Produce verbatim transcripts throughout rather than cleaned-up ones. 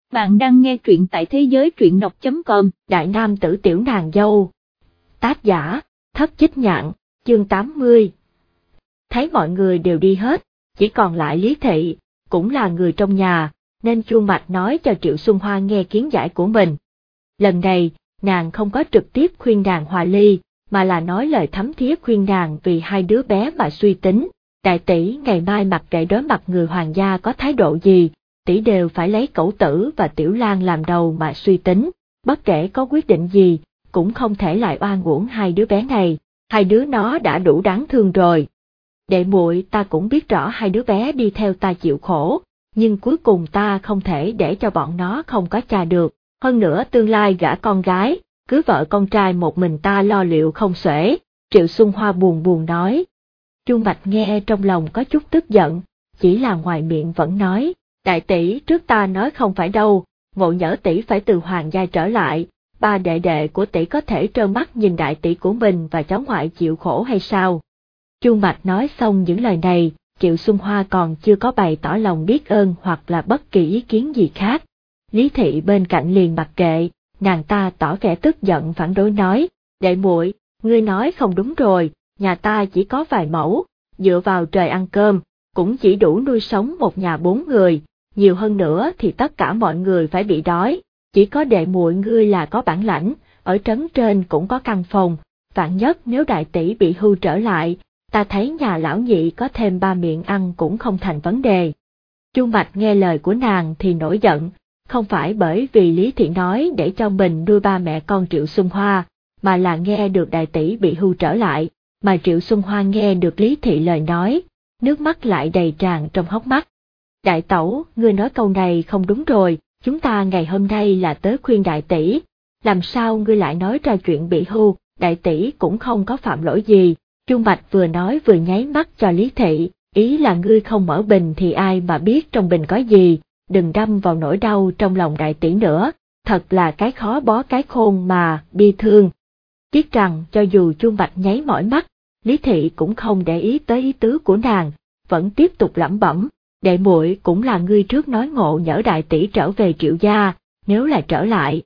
Bạn đang nghe truyện tại thế giới truyện đọc chấm com. Đại nam tử tiểu nàng dâu. Tác giả, Thất Chích Nhạn, chương tám mươi. Thấy mọi người đều đi hết, chỉ còn lại Lý Thị, cũng là người trong nhà, nên Chu Mạch nói cho Triệu Xuân Hoa nghe kiến giải của mình. Lần này, nàng không có trực tiếp khuyên nàng hòa ly, mà là nói lời thấm thía khuyên nàng vì hai đứa bé mà suy tính. Đại tỷ ngày mai mặc kệ đối mặt người hoàng gia có thái độ gì, tỷ đều phải lấy Cẩu Tử và Tiểu Lang làm đầu mà suy tính, bất kể có quyết định gì, cũng không thể lại oan uổng hai đứa bé này, hai đứa nó đã đủ đáng thương rồi. Đệ muội, ta cũng biết rõ hai đứa bé đi theo ta chịu khổ, nhưng cuối cùng ta không thể để cho bọn nó không có cha được, hơn nữa tương lai gả con gái, cưới vợ con trai một mình ta lo liệu không xuể. Triệu Xuân Hoa buồn buồn nói. Chu Mạch nghe trong lòng có chút tức giận, chỉ là ngoài miệng vẫn nói, đại tỷ trước ta nói không phải đâu, Ngộ Nhỡ tỷ phải từ hoàng gia trở lại, ba đệ đệ của tỷ có thể trơ mắt nhìn đại tỷ của mình và cháu ngoại chịu khổ hay sao? Chu Mạch nói xong những lời này, Triệu Xuân Hoa còn chưa có bày tỏ lòng biết ơn hoặc là bất kỳ ý kiến gì khác. Lý Thị bên cạnh liền mặc kệ, nàng ta tỏ vẻ tức giận phản đối nói, đệ muội, ngươi nói không đúng rồi, nhà ta chỉ có vài mẫu, dựa vào trời ăn cơm, cũng chỉ đủ nuôi sống một nhà bốn người, nhiều hơn nữa thì tất cả mọi người phải bị đói, chỉ có đệ muội ngươi là có bản lãnh, ở trấn trên cũng có căn phòng, vạn nhất nếu đại tỷ bị hưu trở lại, ta thấy nhà lão nhị có thêm ba miệng ăn cũng không thành vấn đề. Chu Mạch nghe lời của nàng thì nổi giận, không phải bởi vì Lý Thị nói để cho mình nuôi ba mẹ con Triệu Xuân Hoa, mà là nghe được đại tỷ bị hưu trở lại, mà Triệu Xuân Hoa nghe được Lý Thị lời nói, nước mắt lại đầy tràn trong hốc mắt. Đại tẩu, ngươi nói câu này không đúng rồi, chúng ta ngày hôm nay là tới khuyên đại tỷ, làm sao ngươi lại nói ra chuyện bị hưu, đại tỷ cũng không có phạm lỗi gì. Chu Mạch vừa nói vừa nháy mắt cho Lý Thị, ý là ngươi không mở bình thì ai mà biết trong bình có gì, đừng đâm vào nỗi đau trong lòng đại tỷ nữa, thật là cái khó bó cái khôn mà, bi thương. Tiếc rằng cho dù Chu Mạch nháy mỏi mắt, Lý Thị cũng không để ý tới ý tứ của nàng, vẫn tiếp tục lẩm bẩm, đệ muội cũng là ngươi trước nói Ngộ Nhỡ đại tỷ trở về Triệu gia, nếu là trở lại.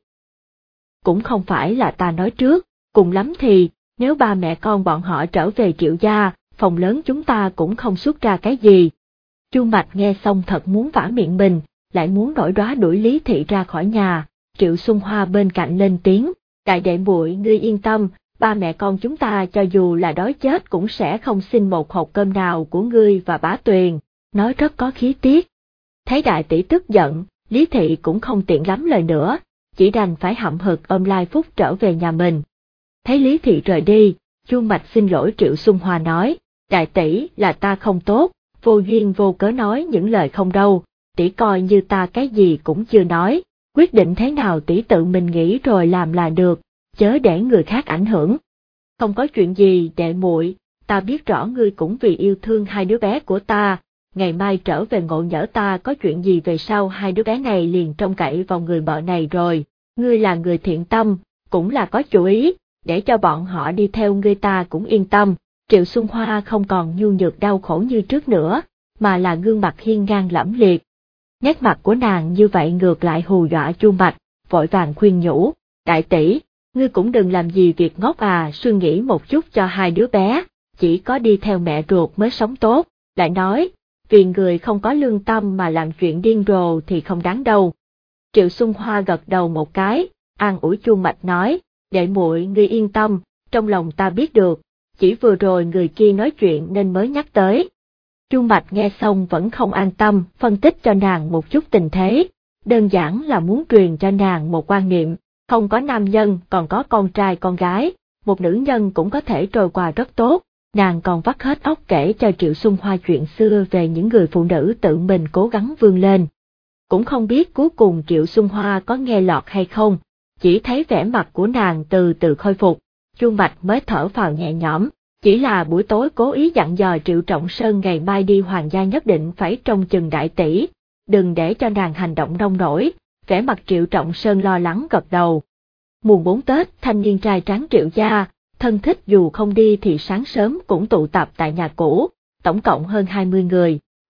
Cũng không phải là ta nói trước, cùng lắm thì, nếu ba mẹ con bọn họ trở về Triệu gia, phòng lớn chúng ta cũng không xuất ra cái gì. Chu Mạch nghe xong thật muốn vả miệng mình, lại muốn nổi đoá đuổi Lý Thị ra khỏi nhà. Triệu Xuân Hoa bên cạnh lên tiếng, đại đệ muội ngươi yên tâm, ba mẹ con chúng ta cho dù là đói chết cũng sẽ không xin một hộp cơm nào của ngươi và Bá Tuyền, nói rất có khí tiết. Thấy đại tỷ tức giận, Lý Thị cũng không tiện lắm lời nữa, chỉ đành phải hậm hực ôm Lai Phúc trở về nhà mình. Thấy Lý Thị rời đi, Chu Mạch xin lỗi Triệu Xuân Hoa nói, đại tỷ là ta không tốt, vô duyên vô cớ nói những lời không đâu, tỷ coi như ta cái gì cũng chưa nói, quyết định thế nào tỷ tự mình nghĩ rồi làm là được, chớ để người khác ảnh hưởng. Không có chuyện gì đệ muội, ta biết rõ ngươi cũng vì yêu thương hai đứa bé của ta, ngày mai trở về Ngộ Nhỡ ta có chuyện gì về sau hai đứa bé này liền trông cậy vào người vợ này rồi, ngươi là người thiện tâm, cũng là có chủ ý, để cho bọn họ đi theo ngươi ta cũng yên tâm. Triệu Xuân Hoa không còn nhu nhược đau khổ như trước nữa, mà là gương mặt hiên ngang lẫm liệt. Nét mặt của nàng như vậy ngược lại hù dọa Chu Mạch, vội vàng khuyên nhủ, đại tỷ, ngươi cũng đừng làm gì việc ngốc à, suy nghĩ một chút cho hai đứa bé, chỉ có đi theo mẹ ruột mới sống tốt, lại nói, vì người không có lương tâm mà làm chuyện điên rồ thì không đáng đâu. Triệu Xuân Hoa gật đầu một cái, an ủi Chu Mạch nói, đệ muội ngươi yên tâm, trong lòng ta biết được, chỉ vừa rồi người kia nói chuyện nên mới nhắc tới. Chu Mạch nghe xong vẫn không an tâm, phân tích cho nàng một chút tình thế, đơn giản là muốn truyền cho nàng một quan niệm, không có nam nhân còn có con trai con gái, một nữ nhân cũng có thể trôi qua rất tốt. Nàng còn vắt hết óc kể cho Triệu Xuân Hoa chuyện xưa về những người phụ nữ tự mình cố gắng vươn lên. Cũng không biết cuối cùng Triệu Xuân Hoa có nghe lọt hay không, chỉ thấy vẻ mặt của nàng từ từ khôi phục, Chu Mạch mới thở phào nhẹ nhõm, chỉ là buổi tối cố ý dặn dò Triệu Trọng Sơn ngày mai đi hoàng gia nhất định phải trông chừng đại tỷ, đừng để cho nàng hành động nông nổi, vẻ mặt Triệu Trọng Sơn lo lắng gật đầu. Mùng bốn Tết thanh niên trai tráng Triệu gia, thân thích dù không đi thì sáng sớm cũng tụ tập tại nhà cũ, tổng cộng hơn hai mươi người,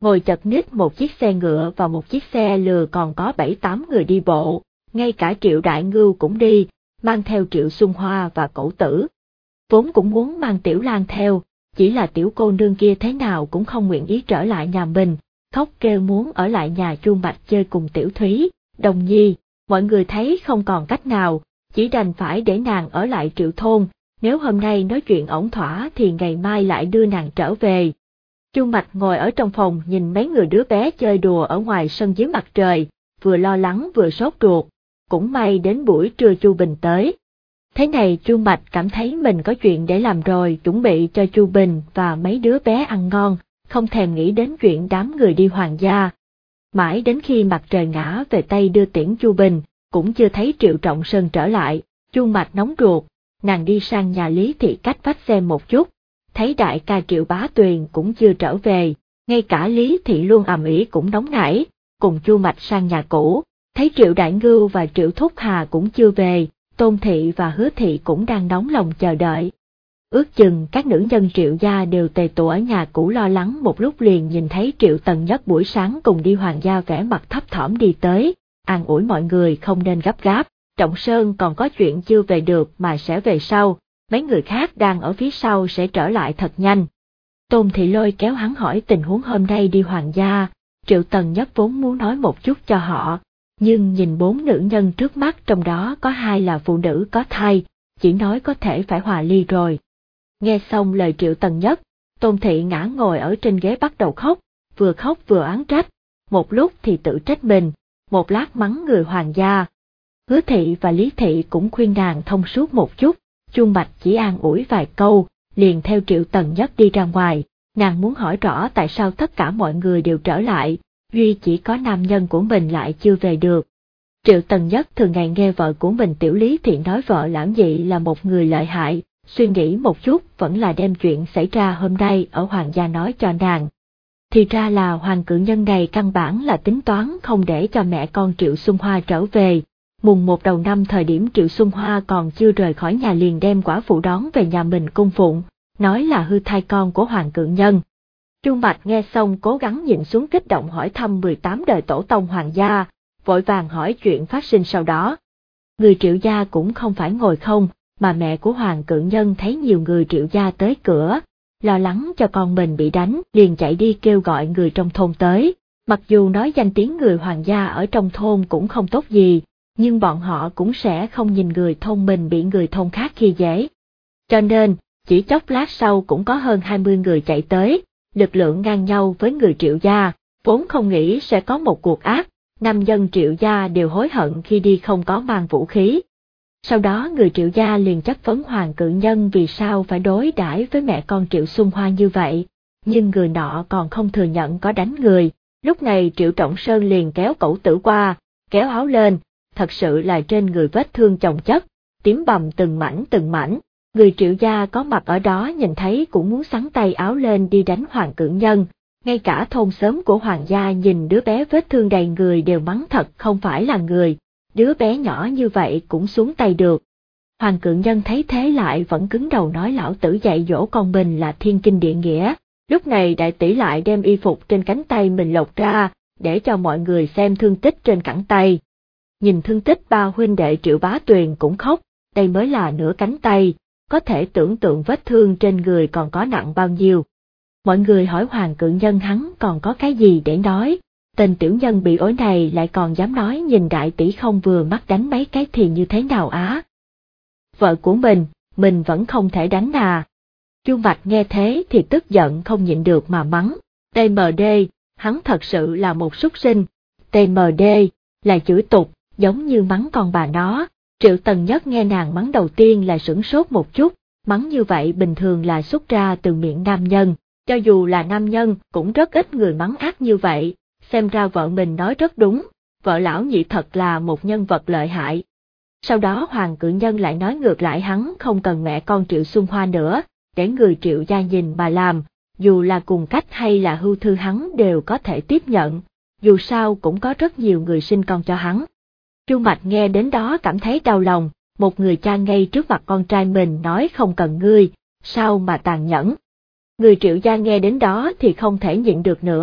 ngồi chật ních một chiếc xe ngựa và một chiếc xe lừa còn có bảy tám người đi bộ, ngay cả Triệu Đại Ngưu cũng đi, mang theo Triệu Xuân Hoa và Cẩu Tử. Vốn cũng muốn mang Tiểu Lan theo, chỉ là tiểu cô nương kia thế nào cũng không nguyện ý trở lại nhà mình, khóc kêu muốn ở lại nhà Chu Mạch chơi cùng Tiểu Thúy, Đồng Nhi. Mọi người thấy không còn cách nào, chỉ đành phải để nàng ở lại Triệu thôn, nếu hôm nay nói chuyện ổn thỏa thì ngày mai lại đưa nàng trở về. Chu Mạch ngồi ở trong phòng nhìn mấy người đứa bé chơi đùa ở ngoài sân dưới mặt trời, vừa lo lắng vừa sốt ruột. Cũng may đến buổi trưa Chu Bình tới. Thế này Chu Mạch cảm thấy mình có chuyện để làm rồi, chuẩn bị cho Chu Bình và mấy đứa bé ăn ngon, không thèm nghĩ đến chuyện đám người đi Hoàng gia. Mãi đến khi mặt trời ngã về Tây đưa tiễn Chu Bình, cũng chưa thấy Triệu Trọng Sơn trở lại. Chu Mạch nóng ruột, nàng đi sang nhà Lý Thị cách vách xem một chút, thấy đại ca Triệu Bá Tuyền cũng chưa trở về, ngay cả Lý Thị luôn ầm ĩ cũng nóng nảy, cùng Chu Mạch sang nhà cũ, thấy Triệu Đại Ngưu và Triệu Thúc Hà cũng chưa về, Tôn Thị và Hứa Thị cũng đang nóng lòng chờ đợi. Ước chừng các nữ nhân Triệu gia đều tề tụ ở nhà cũ lo lắng, một lúc liền nhìn thấy Triệu Tần Nhất buổi sáng cùng đi Hoàng gia vẻ mặt thấp thỏm đi tới, an ủi mọi người không nên gấp gáp, Trọng Sơn còn có chuyện chưa về được mà sẽ về sau, mấy người khác đang ở phía sau sẽ trở lại thật nhanh. Tôn Thị lôi kéo hắn hỏi tình huống hôm nay đi Hoàng gia, Triệu Tần Nhất vốn muốn nói một chút cho họ, nhưng nhìn bốn nữ nhân trước mắt trong đó có hai là phụ nữ có thai, chỉ nói có thể phải hòa ly rồi. Nghe xong lời Triệu Tần Nhất, Tôn Thị ngã ngồi ở trên ghế bắt đầu khóc, vừa khóc vừa oán trách, một lúc thì tự trách mình, một lát mắng người Hoàng gia. Hứa Thị và Lý Thị cũng khuyên nàng thông suốt một chút, Chu Mạch chỉ an ủi vài câu, liền theo Triệu Tần Nhất đi ra ngoài, nàng muốn hỏi rõ tại sao tất cả mọi người đều trở lại, duy chỉ có nam nhân của mình lại chưa về được. Triệu Tần Nhất thường ngày nghe vợ của mình Tiểu Lý Thị nói vợ Lãng Dị là một người lợi hại, suy nghĩ một chút vẫn là đem chuyện xảy ra hôm nay ở Hoàng gia nói cho nàng. Thì ra là Hoàng cử nhân này căn bản là tính toán không để cho mẹ con Triệu Xuân Hoa trở về. Mùng một đầu năm thời điểm Triệu Xuân Hoa còn chưa rời khỏi nhà liền đem quả phụ đón về nhà mình cung phụng, nói là hư thai con của Hoàng cử nhân. Chu Mạch nghe xong cố gắng nhịn xuống kích động hỏi thăm mười tám đời tổ tông Hoàng gia, vội vàng hỏi chuyện phát sinh sau đó. Người Triệu gia cũng không phải ngồi không, mà mẹ của Hoàng cử nhân thấy nhiều người Triệu gia tới cửa, lo lắng cho con mình bị đánh, liền chạy đi kêu gọi người trong thôn tới. Mặc dù nói danh tiếng người Hoàng gia ở trong thôn cũng không tốt gì, nhưng bọn họ cũng sẽ không nhìn người thôn mình bị người thôn khác khi dễ. Cho nên, chỉ chốc lát sau cũng có hơn hai mươi người chạy tới, lực lượng ngang nhau với người Triệu gia, vốn không nghĩ sẽ có một cuộc ác, nam dân Triệu gia đều hối hận khi đi không có mang vũ khí. Sau đó người Triệu gia liền chất vấn Hoàng cử nhân vì sao phải đối đãi với mẹ con Triệu Xuân Hoa như vậy, nhưng người nọ còn không thừa nhận có đánh người. Lúc này Triệu Trọng Sơn liền kéo Cẩu Tử qua, kéo áo lên, thật sự là trên người vết thương chồng chất, tím bầm từng mảnh từng mảnh. Người Triệu gia có mặt ở đó nhìn thấy cũng muốn xắn tay áo lên đi đánh Hoàng cử nhân, ngay cả thôn xóm của Hoàng gia nhìn đứa bé vết thương đầy người đều mắng thật không phải là người, đứa bé nhỏ như vậy cũng xuống tay được. Hoàng cử nhân thấy thế lại vẫn cứng đầu nói lão tử dạy dỗ con mình là thiên kinh địa nghĩa. Lúc này đại tỷ lại đem y phục trên cánh tay mình lột ra, để cho mọi người xem thương tích trên cẳng tay. Nhìn thương tích ba huynh đệ Triệu Bá Tuyền cũng khóc, đây mới là nửa cánh tay, có thể tưởng tượng vết thương trên người còn có nặng bao nhiêu. Mọi người hỏi Hoàng cử nhân hắn còn có cái gì để nói, tên tiểu nhân bị ối này lại còn dám nói nhìn đại tỷ không vừa mắt đánh mấy cái thì như thế nào á. Vợ của mình, mình vẫn không thể đánh à. Chu Mạch nghe thế thì tức giận không nhịn được mà mắng, tê em đê, hắn thật sự là một súc sinh, tê em đê, là chửi tục, giống như mắng con bà nó. Triệu Tần Nhất nghe nàng mắng đầu tiên là sửng sốt một chút, mắng như vậy bình thường là xuất ra từ miệng nam nhân, cho dù là nam nhân cũng rất ít người mắng ác như vậy, xem ra vợ mình nói rất đúng, vợ lão nhị thật là một nhân vật lợi hại. Sau đó Hoàng cử nhân lại nói ngược lại hắn không cần mẹ con Triệu Xuân Hoa nữa, để người Triệu gia nhìn mà làm, dù là cùng cách hay là hưu thư hắn đều có thể tiếp nhận, dù sao cũng có rất nhiều người sinh con cho hắn. Chu Mạch nghe đến đó cảm thấy đau lòng, một người cha ngay trước mặt con trai mình nói không cần ngươi, sao mà tàn nhẫn. Người Triệu gia nghe đến đó thì không thể nhịn được nữa,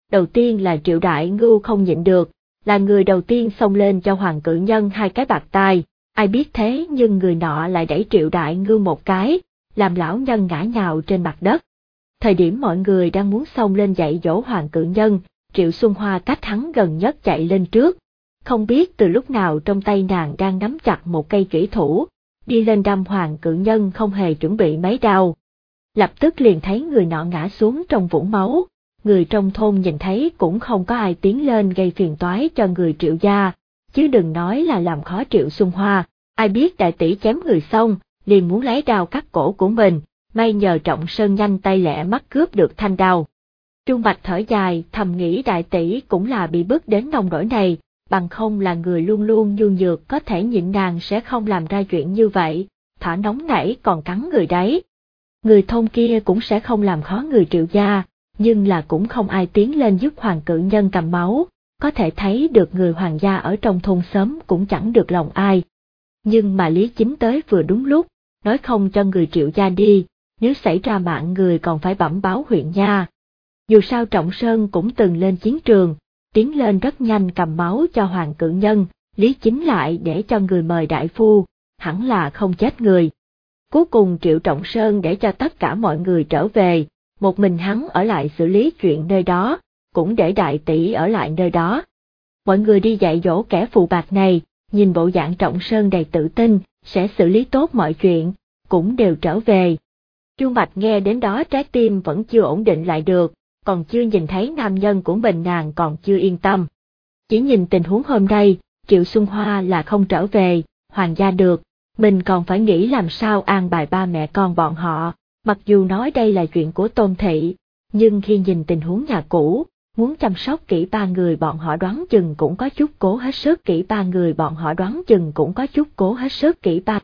Đầu tiên là Triệu Đại Ngưu không nhịn được, là người đầu tiên xông lên cho Hoàng Cự Nhân hai cái bạt tai, ai biết thế nhưng người nọ lại đẩy Triệu Đại Ngưu một cái, làm lão nhân ngã nhào trên mặt đất. Thời điểm mọi người đang muốn xông lên dạy dỗ Hoàng Cự Nhân, Triệu Xuân Hoa cách hắn gần nhất chạy lên trước. Không biết từ lúc nào trong tay nàng đang nắm chặt một cây chủy thủ, đi lên đâm Hoàng Cự Nhân không hề chuẩn bị mấy đao. Lập tức liền thấy người nọ ngã xuống trong vũng máu, người trong thôn nhìn thấy cũng không có ai tiến lên gây phiền toái cho người Triệu gia, chứ đừng nói là làm khó Triệu Xuân Hoa, ai biết đại tỷ chém người xong, liền muốn lấy đao cắt cổ của mình, may nhờ Trọng Sơn nhanh tay lẹ mắt cướp được thanh đao. Trung Bạch thở dài thầm nghĩ đại tỷ cũng là bị bức đến nông nỗi này, bằng không là người luôn luôn nhu nhược có thể nhịn nàng sẽ không làm ra chuyện như vậy, thả nóng nảy còn cắn người đấy. Người thôn kia cũng sẽ không làm khó người Triệu gia, nhưng là cũng không ai tiến lên giúp Hoàng Cự Nhân cầm máu, có thể thấy được người Hoàng gia ở trong thôn xóm cũng chẳng được lòng ai. Nhưng mà Lý Chính tới vừa đúng lúc, nói không cho người Triệu gia đi, nếu xảy ra mạng người còn phải bẩm báo huyện nha. Dù sao Trọng Sơn cũng từng lên chiến trường, tiến lên rất nhanh cầm máu cho Hoàng Cự Nhân, Lý Chính lại để cho người mời đại phu, hẳn là không chết người. Cuối cùng Triệu Trọng Sơn để cho tất cả mọi người trở về, một mình hắn ở lại xử lý chuyện nơi đó, cũng để đại tỷ ở lại nơi đó. Mọi người đi dạy dỗ kẻ phù bạc này, nhìn bộ dạng Trọng Sơn đầy tự tin, sẽ xử lý tốt mọi chuyện, cũng đều trở về. Chu Mạch nghe đến đó trái tim vẫn chưa ổn định lại được, còn chưa nhìn thấy nam nhân của mình nàng còn chưa yên tâm. Chỉ nhìn tình huống hôm nay, Triệu Xuân Hoa là không trở về, Hoàng gia được, mình còn phải nghĩ làm sao an bài ba mẹ con bọn họ, mặc dù nói đây là chuyện của Tôn thị, nhưng khi nhìn tình huống nhà cũ, muốn chăm sóc kỹ ba người bọn họ đoán chừng cũng có chút cố hết sức kỹ ba người bọn họ đoán chừng cũng có chút cố hết sức kỹ ba.